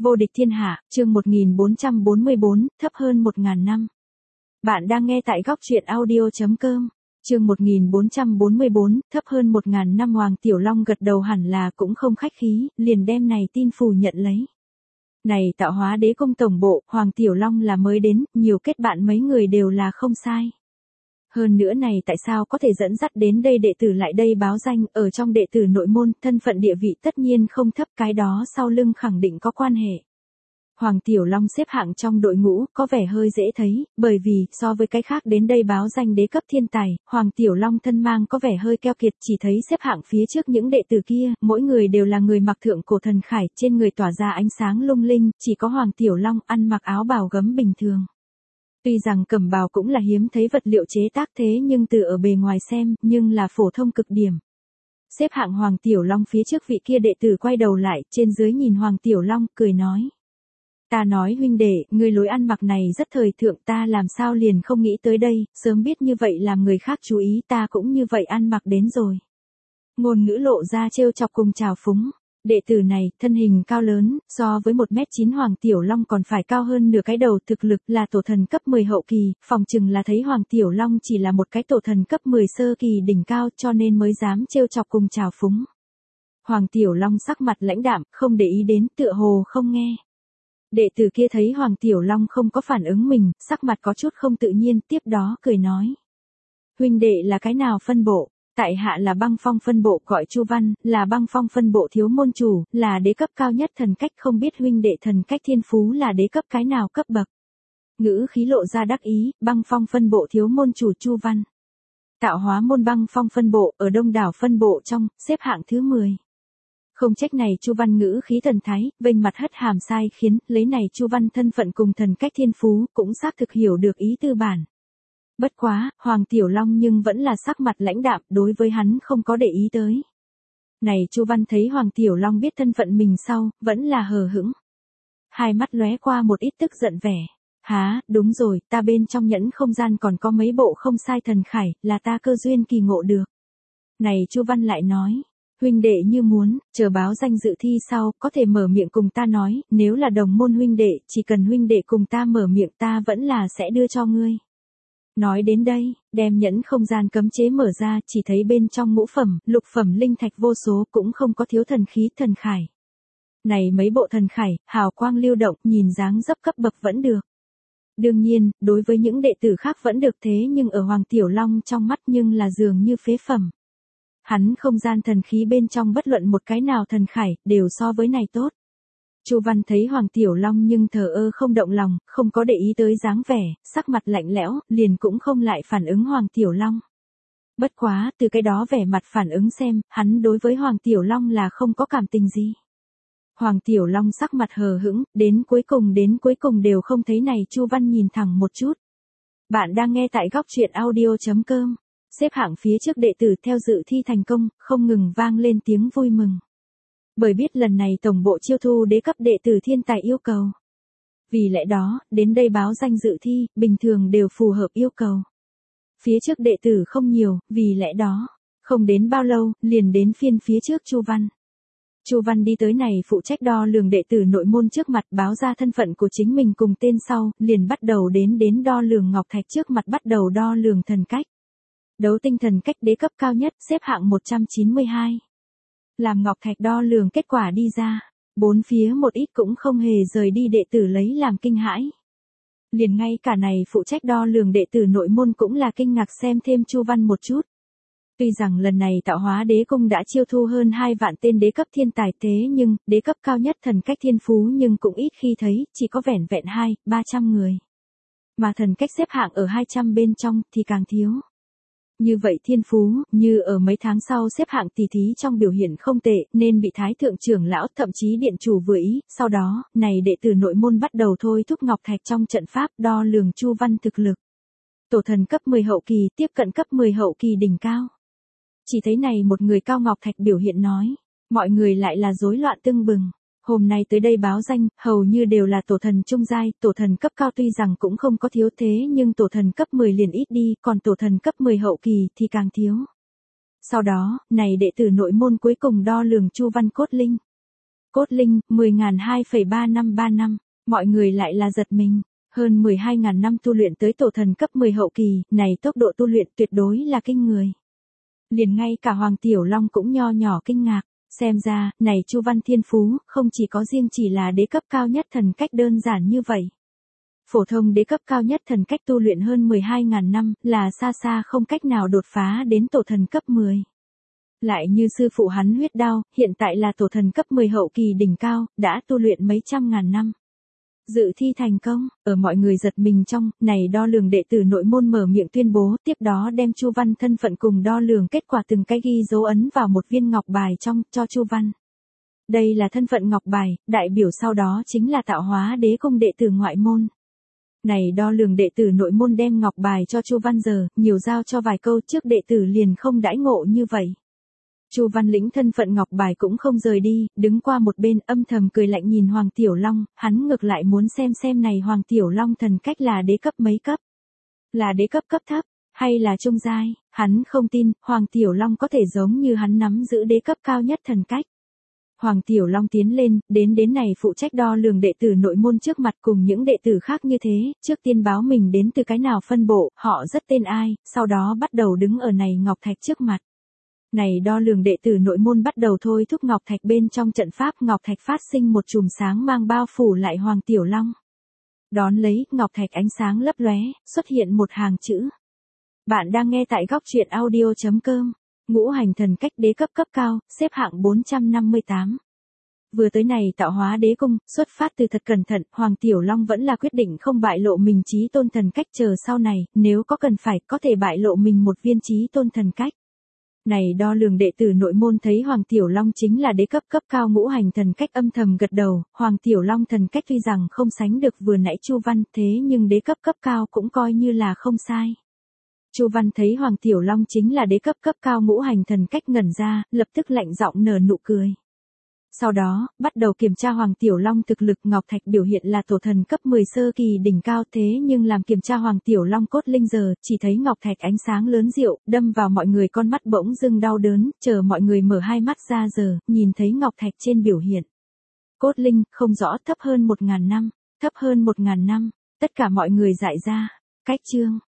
Vô địch thiên hạ, chương 1444, thấp hơn 1000 năm. Bạn đang nghe tại góc truyện audio.com. Chương 1444, thấp hơn 1000 năm. Hoàng Tiểu Long gật đầu hẳn là cũng không khách khí, liền đem này tin phủ nhận lấy. Này Tạo Hóa Đế Cung tổng bộ, Hoàng Tiểu Long là mới đến, nhiều kết bạn mấy người đều là không sai. Hơn nữa này tại sao có thể dẫn dắt đến đây đệ tử lại đây báo danh, ở trong đệ tử nội môn, thân phận địa vị tất nhiên không thấp, cái đó sau lưng khẳng định có quan hệ. Hoàng Tiểu Long xếp hạng trong đội ngũ, có vẻ hơi dễ thấy, bởi vì, so với cái khác đến đây báo danh đế cấp thiên tài, Hoàng Tiểu Long thân mang có vẻ hơi keo kiệt, chỉ thấy xếp hạng phía trước những đệ tử kia, mỗi người đều là người mặc thượng cổ thần khải, trên người tỏa ra ánh sáng lung linh, chỉ có Hoàng Tiểu Long ăn mặc áo bào gấm bình thường. Tuy rằng cẩm bào cũng là hiếm thấy vật liệu chế tác thế nhưng từ ở bề ngoài xem, nhưng là phổ thông cực điểm. Xếp hạng Hoàng Tiểu Long phía trước vị kia đệ tử quay đầu lại, trên dưới nhìn Hoàng Tiểu Long, cười nói. Ta nói huynh đệ, ngươi lối ăn mặc này rất thời thượng, ta làm sao liền không nghĩ tới đây, sớm biết như vậy làm người khác chú ý, ta cũng như vậy ăn mặc đến rồi. Ngôn ngữ lộ ra trêu chọc cùng trào phúng. Đệ tử này, thân hình cao lớn, so với 1m9 Hoàng Tiểu Long còn phải cao hơn nửa cái đầu, thực lực là tổ thần cấp 10 hậu kỳ, phòng chừng là thấy Hoàng Tiểu Long chỉ là một cái tổ thần cấp 10 sơ kỳ đỉnh cao cho nên mới dám trêu chọc cùng trào phúng. Hoàng Tiểu Long sắc mặt lãnh đạm, không để ý đến, tựa hồ không nghe. Đệ tử kia thấy Hoàng Tiểu Long không có phản ứng mình, sắc mặt có chút không tự nhiên, tiếp đó cười nói. Huynh đệ là cái nào phân bộ? Tại hạ là Băng Phong phân bộ, gọi Chu Văn, là Băng Phong phân bộ thiếu môn chủ, là đế cấp cao nhất thần cách, không biết huynh đệ thần cách thiên phú là đế cấp cái nào cấp bậc. Ngữ khí lộ ra đắc ý, Băng Phong phân bộ thiếu môn chủ Chu Văn. Tạo Hóa môn Băng Phong phân bộ, ở đông đảo phân bộ trong, xếp hạng thứ 10. Không trách này Chu Văn ngữ khí thần thái, vênh mặt hất hàm sai khiến, lấy này Chu Văn thân phận cùng thần cách thiên phú, cũng xác thực hiểu được ý tư bản. Bất quá, Hoàng Tiểu Long nhưng vẫn là sắc mặt lãnh đạm, đối với hắn không có để ý tới. Này Chu Văn thấy Hoàng Tiểu Long biết thân phận mình sau, vẫn là hờ hững. Hai mắt lóe qua một ít tức giận vẻ. Há, đúng rồi, ta bên trong nhẫn không gian còn có mấy bộ không sai thần khải, là ta cơ duyên kỳ ngộ được. Này Chu Văn lại nói. Huynh đệ như muốn, chờ báo danh dự thi sau, có thể mở miệng cùng ta nói, nếu là đồng môn huynh đệ, chỉ cần huynh đệ cùng ta mở miệng ta vẫn là sẽ đưa cho ngươi. Nói đến đây, đem nhẫn không gian cấm chế mở ra, chỉ thấy bên trong ngũ phẩm, lục phẩm linh thạch vô số, cũng không có thiếu thần khí, thần khải. Này mấy bộ thần khải, hào quang lưu động, nhìn dáng dấp cấp bậc vẫn được. Đương nhiên, đối với những đệ tử khác vẫn được thế nhưng ở Hoàng Tiểu Long trong mắt nhưng là dường như phế phẩm. Hắn không gian thần khí bên trong bất luận một cái nào thần khải, đều so với này tốt. Chu Văn thấy Hoàng Tiểu Long nhưng thờ ơ không động lòng, không có để ý tới dáng vẻ, sắc mặt lạnh lẽo, liền cũng không lại phản ứng Hoàng Tiểu Long. Bất quá, từ cái đó vẻ mặt phản ứng xem, hắn đối với Hoàng Tiểu Long là không có cảm tình gì. Hoàng Tiểu Long sắc mặt hờ hững, đến cuối cùng đều không thấy này Chu Văn nhìn thẳng một chút. Bạn đang nghe tại góc truyện audio.com. Xếp hạng phía trước đệ tử theo dự thi thành công, không ngừng vang lên tiếng vui mừng. Bởi biết lần này tổng bộ chiêu thu đế cấp đệ tử thiên tài yêu cầu. Vì lẽ đó, đến đây báo danh dự thi, bình thường đều phù hợp yêu cầu. Phía trước đệ tử không nhiều, vì lẽ đó, không đến bao lâu, liền đến phiên phía trước Chu Văn. Chu Văn đi tới này phụ trách đo lường đệ tử nội môn trước mặt, báo ra thân phận của chính mình cùng tên sau, liền bắt đầu đến đo lường ngọc thạch trước mặt, bắt đầu đo lường thần cách. Đấu tinh thần cách đế cấp cao nhất, xếp hạng 192. Làm ngọc thạch đo lường kết quả đi ra, bốn phía một ít cũng không hề rời đi đệ tử lấy làm kinh hãi. Liền ngay cả này phụ trách đo lường đệ tử nội môn cũng là kinh ngạc xem thêm Chu Văn một chút. Tuy rằng lần này Tạo Hóa Đế Cung đã chiêu thu hơn 2 vạn tên đế cấp thiên tài thế nhưng, đế cấp cao nhất thần cách thiên phú nhưng cũng ít khi thấy, chỉ có vẻn vẹn 200-300 người. Mà thần cách xếp hạng ở 200 bên trong thì càng thiếu. Như vậy thiên phú, như ở mấy tháng sau xếp hạng tỷ thí trong biểu hiện không tệ, nên bị Thái Thượng trưởng lão, thậm chí điện chủ vừa ý, sau đó, này đệ tử nội môn bắt đầu thôi thúc ngọc thạch trong trận pháp đo lường Chu Văn thực lực. Tổ thần cấp 10 hậu kỳ tiếp cận cấp 10 hậu kỳ đỉnh cao. Chỉ thấy này một người cao ngọc thạch biểu hiện nói, mọi người lại là rối loạn tưng bừng. Hôm nay tới đây báo danh, hầu như đều là tổ thần trung giai, tổ thần cấp cao tuy rằng cũng không có thiếu thế nhưng tổ thần cấp 10 liền ít đi, còn tổ thần cấp 10 hậu kỳ thì càng thiếu. Sau đó, này đệ tử nội môn cuối cùng đo lường Chu Văn cốt linh. Cốt linh, 10.2,3535. Mọi người lại là giật mình. Hơn 12.000 năm tu luyện tới tổ thần cấp 10 hậu kỳ, này tốc độ tu luyện tuyệt đối là kinh người. Liền ngay cả Hoàng Tiểu Long cũng nho nhỏ kinh ngạc. Xem ra, này Chu Văn thiên phú, không chỉ có riêng chỉ là đế cấp cao nhất thần cách đơn giản như vậy. Phổ thông đế cấp cao nhất thần cách tu luyện hơn 12.000 năm, là xa xa không cách nào đột phá đến tổ thần cấp 10. Lại như sư phụ hắn huyết đao, hiện tại là tổ thần cấp 10 hậu kỳ đỉnh cao, đã tu luyện mấy trăm ngàn năm. Dự thi thành công, ở mọi người giật mình trong, này đo lường đệ tử nội môn mở miệng tuyên bố, tiếp đó đem Chu Văn thân phận cùng đo lường kết quả từng cái ghi dấu ấn vào một viên ngọc bài trong, cho Chu Văn. Đây là thân phận ngọc bài, đại biểu sau đó chính là tạo hóa đế cung đệ tử ngoại môn. Này đo lường đệ tử nội môn đem ngọc bài cho Chu Văn giờ, nhiều giao cho vài câu trước đệ tử liền không đãi ngộ như vậy. Chu Văn lĩnh thân phận ngọc bài cũng không rời đi, đứng qua một bên âm thầm cười lạnh nhìn Hoàng Tiểu Long, hắn ngược lại muốn xem này Hoàng Tiểu Long thần cách là đế cấp mấy cấp. Là đế cấp cấp thấp, hay là trung giai, hắn không tin, Hoàng Tiểu Long có thể giống như hắn nắm giữ đế cấp cao nhất thần cách. Hoàng Tiểu Long tiến lên, đến này phụ trách đo lường đệ tử nội môn trước mặt cùng những đệ tử khác như thế, trước tiên báo mình đến từ cái nào phân bộ, họ rất tên ai, sau đó bắt đầu đứng ở này ngọc thạch trước mặt. Này đo lường đệ tử nội môn bắt đầu thôi thúc ngọc thạch bên trong trận pháp ngọc thạch phát sinh một chùm sáng mang bao phủ lại Hoàng Tiểu Long. Đón lấy, ngọc thạch ánh sáng lấp lóe, xuất hiện một hàng chữ. Bạn đang nghe tại góc truyện audio.com. Ngũ hành thần cách đế cấp cấp cao, xếp hạng 458. Vừa tới này tạo hóa đế cung, xuất phát từ thật cẩn thận, Hoàng Tiểu Long vẫn là quyết định không bại lộ mình chí tôn thần cách chờ sau này, nếu có cần phải, có thể bại lộ mình một viên chí tôn thần cách. Này đo lường đệ tử nội môn thấy Hoàng Tiểu Long chính là đế cấp cấp cao ngũ hành thần cách âm thầm gật đầu, Hoàng Tiểu Long thần cách tuy rằng không sánh được vừa nãy Chu Văn thế nhưng đế cấp cấp cao cũng coi như là không sai. Chu Văn thấy Hoàng Tiểu Long chính là đế cấp cấp cao ngũ hành thần cách ngẩn ra, lập tức lạnh giọng nở nụ cười. Sau đó, bắt đầu kiểm tra Hoàng Tiểu Long thực lực ngọc thạch biểu hiện là tổ thần cấp 10 sơ kỳ đỉnh cao thế nhưng làm kiểm tra Hoàng Tiểu Long cốt linh giờ, chỉ thấy ngọc thạch ánh sáng lớn diệu, đâm vào mọi người con mắt bỗng dưng đau đớn, chờ mọi người mở hai mắt ra giờ, nhìn thấy ngọc thạch trên biểu hiện. Cốt linh, không rõ thấp hơn 1.000 năm, thấp hơn 1.000 năm, tất cả mọi người dại ra. Cách chương.